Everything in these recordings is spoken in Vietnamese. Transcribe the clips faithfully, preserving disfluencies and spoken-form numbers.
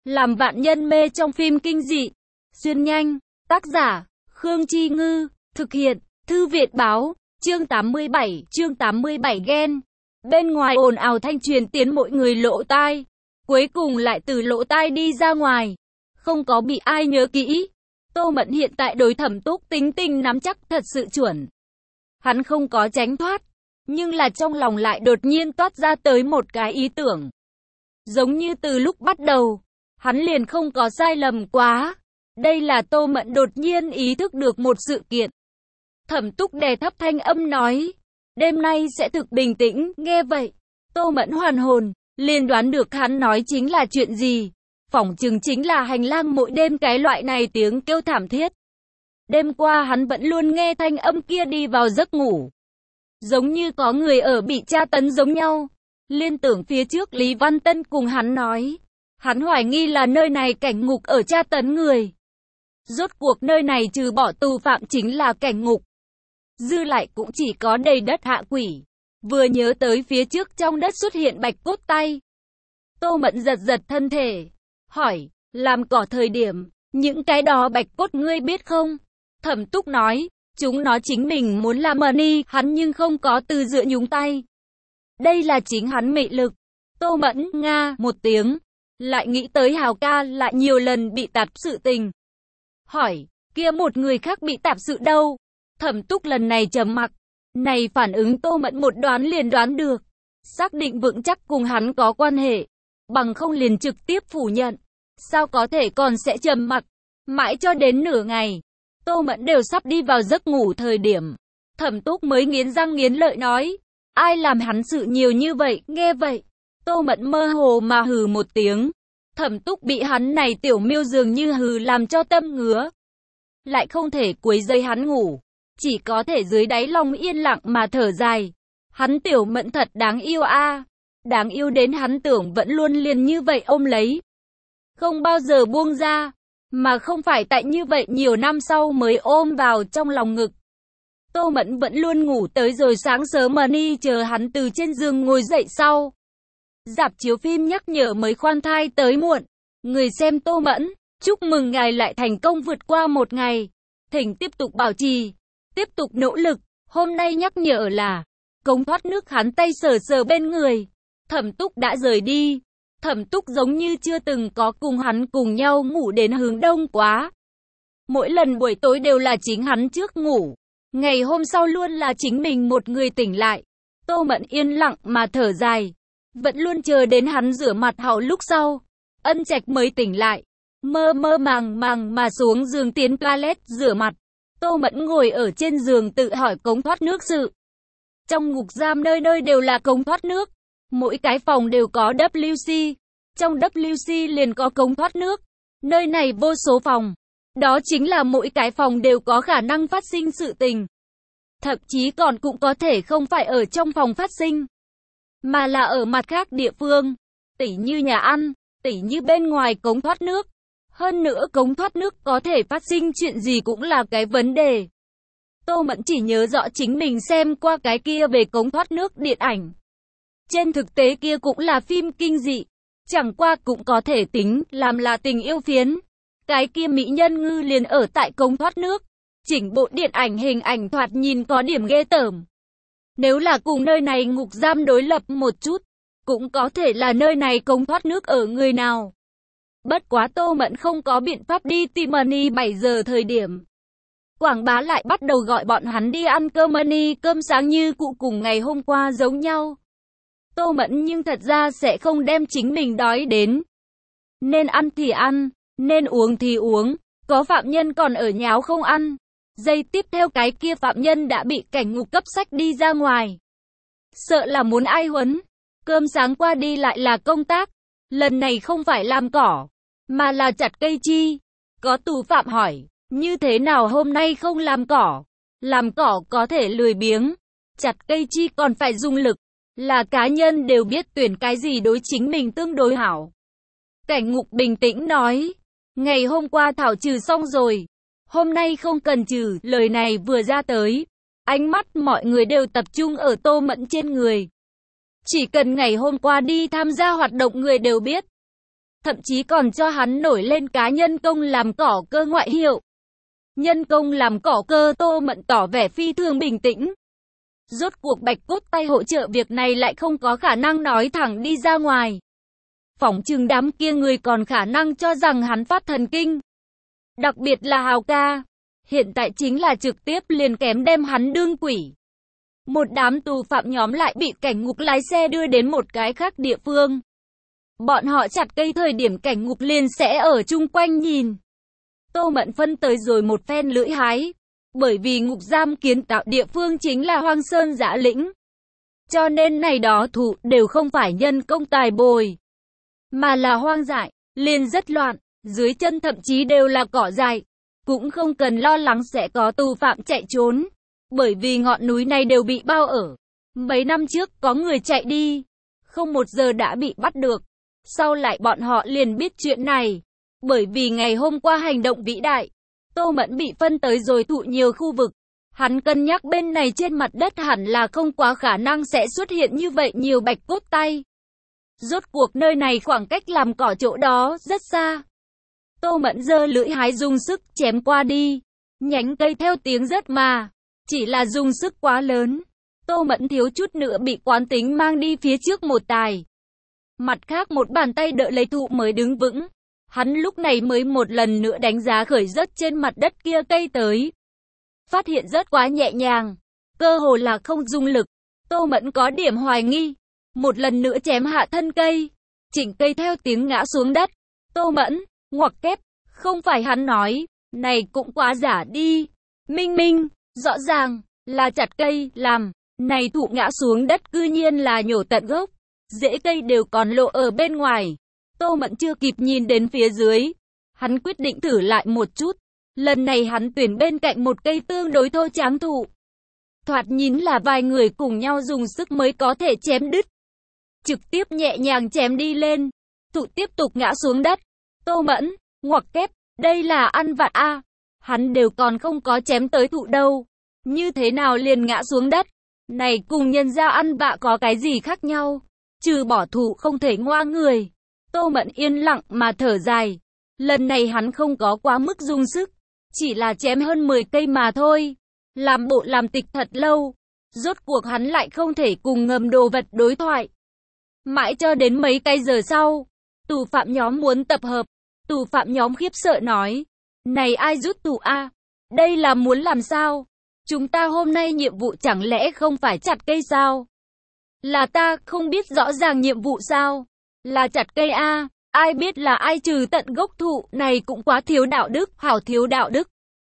Làm vạn nhân mê trong phim kinh dị. Xuyên nhanh. Tác giả, Khương Chi Ngư. Thực hiện, Thư viện Báo. Chương tám mươi bảy, chương tám mươi bảy ghen. Bên ngoài ồn ào thanh truyền tiến mọi người lỗ tai. Cuối cùng lại từ lỗ tai đi ra ngoài. Không có bị ai nhớ kỹ. Tô Mẫn hiện tại đối Thẩm Túc tính tình nắm chắc thật sự chuẩn. Hắn không có tránh thoát. Nhưng là trong lòng lại đột nhiên toát ra tới một cái ý tưởng. Giống như từ lúc bắt đầu, hắn liền không có sai lầm quá. Đây là Tô Mẫn đột nhiên ý thức được một sự kiện. Thẩm Túc đè thấp thanh âm nói, đêm nay sẽ thực bình tĩnh. Nghe vậy, Tô Mẫn hoàn hồn, liền đoán được hắn nói chính là chuyện gì. Phỏng chừng chính là hành lang mỗi đêm cái loại này tiếng kêu thảm thiết. Đêm qua hắn vẫn luôn nghe thanh âm kia đi vào giấc ngủ. Giống như có người ở bị tra tấn giống nhau. Liên tưởng phía trước Lý Văn Tân cùng hắn nói. Hắn hoài nghi là nơi này cảnh ngục ở tra tấn người. Rốt cuộc nơi này trừ bỏ tù phạm chính là cảnh ngục. Dư lại cũng chỉ có đầy đất hạ quỷ. Vừa nhớ tới phía trước trong đất xuất hiện bạch cốt tay. Tô Mẫn giật giật thân thể. Hỏi, làm cỏ thời điểm, những cái đó bạch cốt ngươi biết không? Thẩm Túc nói, chúng nó chính mình muốn làm money, hắn nhưng không có từ dựa nhúng tay. Đây là chính hắn mị lực. Tô Mẫn, nga, một tiếng. Lại nghĩ tới Hào ca lại nhiều lần bị tạp sự tình. Hỏi, kia một người khác bị tạp sự đâu? Thẩm Túc lần này trầm mặc. Này phản ứng Tô Mẫn một đoán liền đoán được. Xác định vững chắc cùng hắn có quan hệ. Bằng không liền trực tiếp phủ nhận. Sao có thể còn sẽ trầm mặc? Mãi cho đến nửa ngày. Tô Mẫn đều sắp đi vào giấc ngủ thời điểm. Thẩm Túc mới nghiến răng nghiến lợi nói. Ai làm hắn sự nhiều như vậy? Nghe vậy. Tô Mẫn mơ hồ mà hừ một tiếng. Thẩm Túc bị hắn này tiểu miêu dường như hừ làm cho tâm ngứa. Lại không thể quấy rầy hắn ngủ. Chỉ có thể dưới đáy lòng yên lặng mà thở dài. Hắn tiểu Mẫn thật đáng yêu a, à. Đáng yêu đến hắn tưởng vẫn luôn liền như vậy ôm lấy. Không bao giờ buông ra. Mà không phải tại như vậy nhiều năm sau mới ôm vào trong lòng ngực. Tô Mẫn vẫn luôn ngủ tới rồi sáng sớm Money chờ hắn từ trên giường ngồi dậy sau. Rạp chiếu phim nhắc nhở mới khoan thai tới muộn. Người xem Tô Mẫn, chúc mừng ngài lại thành công vượt qua một ngày. Thỉnh tiếp tục bảo trì, tiếp tục nỗ lực. Hôm nay nhắc nhở là cống thoát nước, hắn tay sờ sờ bên người. Thẩm Túc đã rời đi. Thẩm Túc giống như chưa từng có cùng hắn cùng nhau ngủ đến hướng đông quá. Mỗi lần buổi tối đều là chính hắn trước ngủ. Ngày hôm sau luôn là chính mình một người tỉnh lại. Tô Mẫn yên lặng mà thở dài. Vẫn luôn chờ đến hắn rửa mặt hậu lúc sau. Ân Trạch mới tỉnh lại. Mơ mơ màng màng mà xuống giường tiến toilet rửa mặt. Tô Mẫn ngồi ở trên giường tự hỏi cống thoát nước sự. Trong ngục giam nơi nơi đều là cống thoát nước. Mỗi cái phòng đều có W C. Trong W C liền có cống thoát nước. Nơi này vô số phòng. Đó chính là mỗi cái phòng đều có khả năng phát sinh sự tình. Thậm chí còn cũng có thể không phải ở trong phòng phát sinh. Mà là ở mặt khác địa phương. Tỉ như nhà ăn. Tỉ như bên ngoài cống thoát nước. Hơn nữa cống thoát nước có thể phát sinh chuyện gì cũng là cái vấn đề. Tô Mẫn chỉ nhớ rõ chính mình xem qua cái kia về cống thoát nước điện ảnh. Trên thực tế kia cũng là phim kinh dị. Chẳng qua cũng có thể tính làm là tình yêu phiến. Cái kia mỹ nhân ngư liền ở tại cống thoát nước. Chỉnh bộ điện ảnh hình ảnh thoạt nhìn có điểm ghê tởm. Nếu là cùng nơi này ngục giam đối lập một chút, cũng có thể là nơi này cống thoát nước ở người nào. Bất quá Tô Mẫn không có biện pháp đi tìm Money bảy giờ thời điểm. Quảng bá lại bắt đầu gọi bọn hắn đi ăn cơm Money, cơm sáng như cụ cùng ngày hôm qua giống nhau. Tô Mẫn nhưng thật ra sẽ không đem chính mình đói đến. Nên ăn thì ăn, nên uống thì uống, có phạm nhân còn ở nháo không ăn. Giây tiếp theo cái kia phạm nhân đã bị cảnh ngục cấp sách đi ra ngoài. Sợ là muốn ai huấn. Cơm sáng qua đi lại là công tác. Lần này không phải làm cỏ, mà là chặt cây chi. Có tù phạm hỏi, như thế nào hôm nay không làm cỏ? Làm cỏ có thể lười biếng, chặt cây chi còn phải dùng lực. Là cá nhân đều biết tuyển cái gì đối chính mình tương đối hảo. Cảnh ngục bình tĩnh nói, ngày hôm qua thảo trừ xong rồi. Hôm nay không cần trừ. Lời này vừa ra tới, ánh mắt mọi người đều tập trung ở Tô Mẫn trên người. Chỉ cần ngày hôm qua đi tham gia hoạt động người đều biết. thậm chí còn cho hắn nổi lên cá nhân công làm cỏ cơ ngoại hiệu. Nhân công làm cỏ cơ. Tô Mẫn tỏ vẻ phi thường bình tĩnh. Rốt cuộc Bạch Cốt Tay hỗ trợ việc này lại không có khả năng nói thẳng đi ra ngoài. Phỏng chừng đám kia người còn khả năng cho rằng hắn phát thần kinh. Đặc biệt là Hào ca. Hiện tại chính là trực tiếp liền kém đem hắn đương quỷ. Một đám tù phạm nhóm lại bị cảnh ngục lái xe đưa đến một cái khác địa phương. Bọn họ chặt cây thời điểm cảnh ngục liền sẽ ở chung quanh nhìn. Tô Mẫn phân tới rồi một phen lưỡi hái. Bởi vì ngục giam kiến tạo địa phương chính là hoang sơn dã lĩnh. Cho nên này đó thụ đều không phải nhân công tài bồi. Mà là hoang dại, liền rất loạn, dưới chân thậm chí đều là cỏ dại. Cũng không cần lo lắng sẽ có tù phạm chạy trốn. Bởi vì ngọn núi này đều bị bao ở. Mấy năm trước có người chạy đi. Không một giờ đã bị bắt được. Sau lại bọn họ liền biết chuyện này. Bởi vì ngày hôm qua hành động vĩ đại. Tô Mẫn bị phân tới rồi thụ nhiều khu vực. Hắn cân nhắc bên này trên mặt đất hẳn là không quá khả năng sẽ xuất hiện như vậy nhiều bạch cốt tay. Rốt cuộc nơi này khoảng cách làm cỏ chỗ đó rất xa. Tô Mẫn giơ lưỡi hái dùng sức chém qua đi. Nhánh cây theo tiếng rớt mà. Chỉ là dùng sức quá lớn. Tô Mẫn thiếu chút nữa bị quán tính mang đi phía trước một tài. Mặt khác một bàn tay đỡ lấy thụ mới đứng vững. Hắn lúc này mới một lần nữa đánh giá khởi rớt trên mặt đất kia cây tới. Phát hiện rớt quá nhẹ nhàng. Cơ hồ là không dùng lực. Tô Mẫn có điểm hoài nghi. Một lần nữa chém hạ thân cây. Chỉnh cây theo tiếng ngã xuống đất. Tô Mẫn, ngoặc kép. Không phải hắn nói. Này cũng quá giả đi. Minh minh, rõ ràng, là chặt cây, làm. Này thụ ngã xuống đất cư nhiên là nhổ tận gốc. Rễ cây đều còn lộ ở bên ngoài. Tô Mẫn chưa kịp nhìn đến phía dưới. Hắn quyết định thử lại một chút. Lần này hắn tuyển bên cạnh một cây tương đối thô tráng thụ. Thoạt nhìn là vài người cùng nhau dùng sức mới có thể chém đứt. Trực tiếp nhẹ nhàng chém đi lên. Thụ tiếp tục ngã xuống đất. Tô Mẫn, ngoặc kép, đây là ăn vặt a. À. Hắn đều còn không có chém tới thụ đâu. Như thế nào liền ngã xuống đất? Này cùng nhân ra ăn vạ có cái gì khác nhau? Trừ bỏ thụ không thể ngoa người. Tô Mẫn yên lặng mà thở dài. Lần này hắn không có quá mức dùng sức. Chỉ là chém hơn mười cây mà thôi. Làm bộ làm tịch thật lâu. Rốt cuộc hắn lại không thể cùng ngầm đồ vật đối thoại. Mãi cho đến mấy cây giờ sau. Tù phạm nhóm muốn tập hợp. Tù phạm nhóm khiếp sợ nói. Này ai rút tù a? Đây là muốn làm sao? Chúng ta hôm nay nhiệm vụ chẳng lẽ không phải chặt cây sao? Là ta không biết rõ ràng nhiệm vụ sao? Là chặt cây a? Ai biết là ai trừ tận gốc thụ này cũng quá thiếu đạo đức, hảo thiếu đạo đức.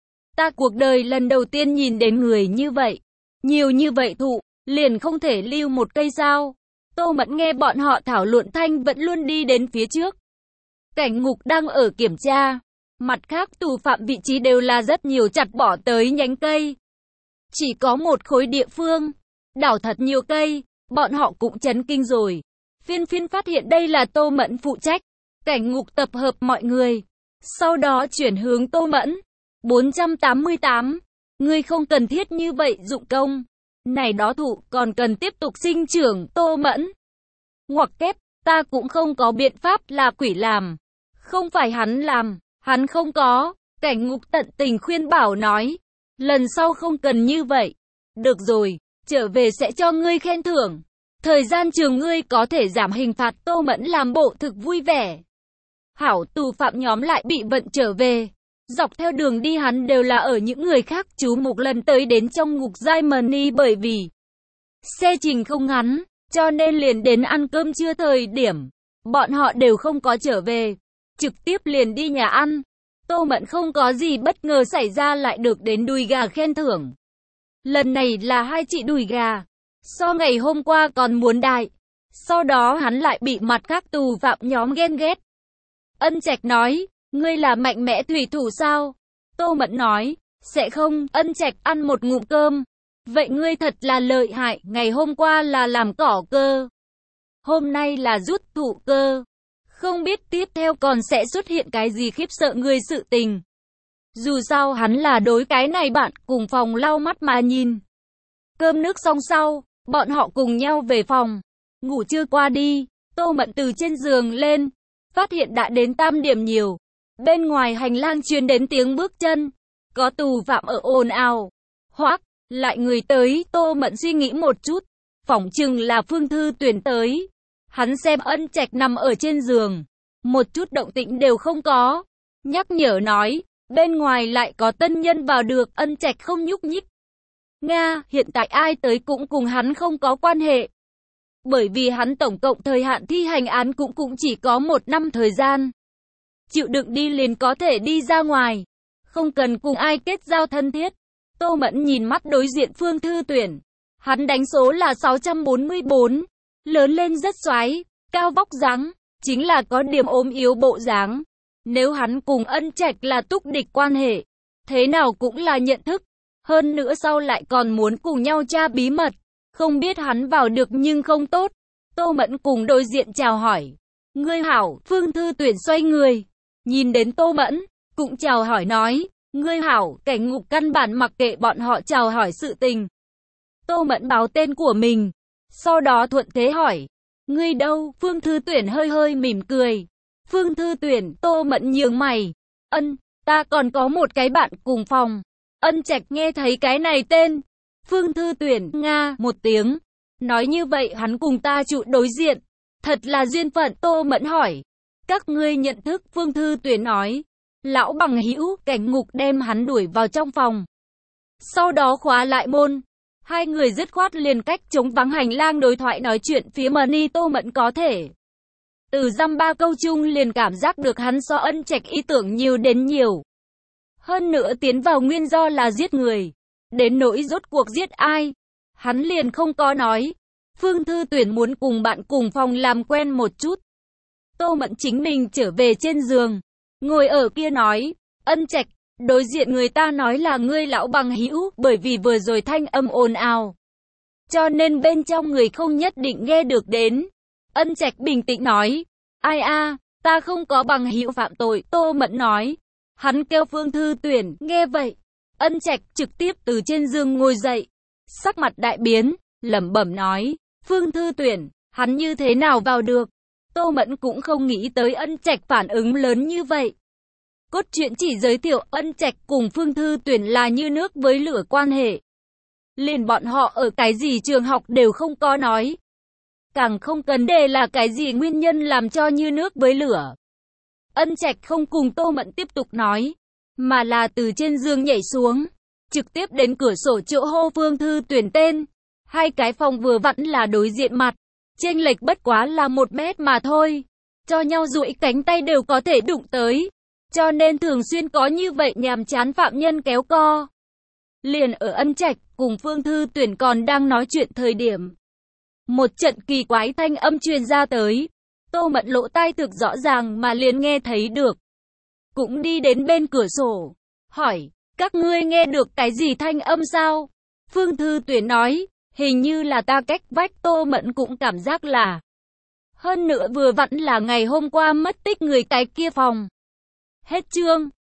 Ta cuộc đời lần đầu tiên nhìn đến người như vậy. Nhiều như vậy thụ, liền không thể lưu một cây sao? Tô Mẫn nghe bọn họ thảo luận thanh vẫn luôn đi đến phía trước. Cảnh ngục đang ở kiểm tra. Mặt khác tù phạm vị trí đều là rất nhiều chặt bỏ tới nhánh cây. Chỉ có một khối địa phương. Đảo thật nhiều cây, bọn họ cũng chấn kinh rồi. Phiên phiên phát hiện đây là Tô Mẫn phụ trách. Cảnh ngục tập hợp mọi người. Sau đó chuyển hướng Tô Mẫn. bốn trăm tám mươi tám. Ngươi không cần thiết như vậy dụng công. Này đó thụ còn cần tiếp tục sinh trưởng. Tô Mẫn. Ngoặc kép, ta cũng không có biện pháp, là quỷ làm. Không phải hắn làm, hắn không có. Cảnh ngục tận tình khuyên bảo nói. Lần sau không cần như vậy. Được rồi, trở về sẽ cho ngươi khen thưởng. Thời gian trường ngươi có thể giảm hình phạt. Tô Mẫn làm bộ thực vui vẻ. Hảo, tù phạm nhóm lại bị vận trở về. Dọc theo đường đi hắn đều là ở những người khác chú mục lần tới đến trong ngục Germany, bởi vì xe trình không ngắn, cho nên liền đến ăn cơm trưa thời điểm. Bọn họ đều không có trở về. Trực tiếp liền đi nhà ăn. Tô Mẫn không có gì bất ngờ xảy ra, lại được đến đùi gà khen thưởng. Lần này là hai chị đùi gà. So ngày hôm qua còn muốn đại. Sau đó hắn lại bị mặt khác tù phạm nhóm ghen ghét. Ân Trạch nói, ngươi là mạnh mẽ thủy thủ sao? Tô Mẫn nói, sẽ không. Ân Trạch ăn một ngụm cơm. Vậy ngươi thật là lợi hại, ngày hôm qua là làm cỏ cơ. Hôm nay là rút thụ cơ. Không biết tiếp theo còn sẽ xuất hiện cái gì khiếp sợ người sự tình. Dù sao hắn là đối cái này bạn cùng phòng lau mắt mà nhìn. Cơm nước xong sau, bọn họ cùng nhau về phòng. Ngủ trưa qua đi, Tô Mẫn từ trên giường lên. phát hiện đã đến tam điểm nhiều. Bên ngoài hành lang truyền đến tiếng bước chân, có tù phạm ở ồn ào. Hoắc, lại người tới, Tô Mẫn suy nghĩ một chút, phỏng chừng là Phương Thư Tuyển tới. Hắn xem Ân Trạch nằm ở trên giường, một chút động tĩnh đều không có, nhắc nhở nói, bên ngoài lại có tân nhân vào được. Ân Trạch không nhúc nhích. Nga, hiện tại ai tới cũng cùng hắn không có quan hệ. Bởi vì hắn tổng cộng thời hạn thi hành án cũng cũng chỉ có một năm thời gian. Chịu đựng đi liền có thể đi ra ngoài, không cần cùng ai kết giao thân thiết. Tô Mẫn nhìn mắt đối diện Phương Thư Tuyển. Hắn đánh số là sáu trăm bốn mươi bốn, lớn lên rất xoái, cao vóc dáng, chính là có điểm ốm yếu bộ dáng. Nếu hắn cùng Ân Trạch là túc địch quan hệ, thế nào cũng là nhận thức. Hơn nữa sau lại còn muốn cùng nhau tra bí mật, không biết hắn vào được nhưng không tốt. Tô Mẫn cùng đối diện chào hỏi. Ngươi hảo. Phương Thư Tuyển xoay người, nhìn đến Tô Mẫn, cũng chào hỏi nói, ngươi hảo. Cảnh Ngục căn bản mặc kệ bọn họ chào hỏi sự tình. Tô Mẫn báo tên của mình, sau đó thuận thế hỏi, ngươi đâu? Phương Thư Tuyển hơi hơi mỉm cười. Phương Thư Tuyển, Tô Mẫn nhướng mày. Ân, ta còn có một cái bạn cùng phòng. Ân Trạch nghe thấy cái này tên. Phương Thư Tuyển, Nga, một tiếng. Nói như vậy hắn cùng ta trụ đối diện. Thật là duyên phận. Tô Mẫn hỏi, các ngươi nhận thức? Phương Thư Tuyển nói, lão bằng hữu. Cảnh Ngục đem hắn đuổi vào trong phòng, sau đó khóa lại môn. Hai người dứt khoát liền cách trống vắng hành lang đối thoại nói chuyện phía Mani. Tô Mẫn có thể từ dăm ba câu chung liền cảm giác được hắn so Ân Trạch ý tưởng nhiều đến nhiều. Hơn nữa tiến vào nguyên do là giết người. Đến nỗi rốt cuộc giết ai, hắn liền không có nói. Phương Thư Tuyển muốn cùng bạn cùng phòng làm quen một chút. Tô Mẫn chính mình trở về trên giường, ngồi ở kia nói, Ân Trạch, đối diện người ta nói là ngươi lão bằng hữu, bởi vì vừa rồi thanh âm ồn ào, cho nên bên trong người không nhất định nghe được đến. Ân Trạch bình tĩnh nói, ai a, ta không có bằng hữu phạm tội. Tô Mẫn nói. Hắn kêu Phương Thư Tuyển. Nghe vậy, Ân Trạch trực tiếp từ trên giường ngồi dậy, sắc mặt đại biến, lẩm bẩm nói, Phương Thư Tuyển, hắn như thế nào vào được? Tô Mẫn cũng không nghĩ tới Ân Trạch phản ứng lớn như vậy. Cốt truyện chỉ giới thiệu Ân Trạch cùng Phương Thư Tuyển là như nước với lửa quan hệ. Liền bọn họ ở cái gì trường học đều không có nói. Càng không cần đề là cái gì nguyên nhân làm cho như nước với lửa. Ân Trạch không cùng Tô Mẫn tiếp tục nói, mà là từ trên giường nhảy xuống, trực tiếp đến cửa sổ chỗ hô Phương Thư Tuyển tên. Hai cái phòng vừa vặn là đối diện mặt, chênh lệch bất quá là một mét mà thôi, cho nhau duỗi cánh tay đều có thể đụng tới, cho nên thường xuyên có như vậy nhàm chán phạm nhân kéo co. Liền ở Ân Trạch cùng Phương Thư Tuyển còn đang nói chuyện thời điểm, một trận kỳ quái thanh âm truyền ra tới. Tô Mẫn lỗ tai thực rõ ràng mà liền nghe thấy được, cũng đi đến bên cửa sổ, hỏi, các ngươi nghe được cái gì thanh âm sao? Phương Thư Tuyển nói, hình như là ta cách vách. Tô Mẫn cũng cảm giác là, hơn nữa vừa vặn là ngày hôm qua mất tích người cái kia phòng. Hết chương.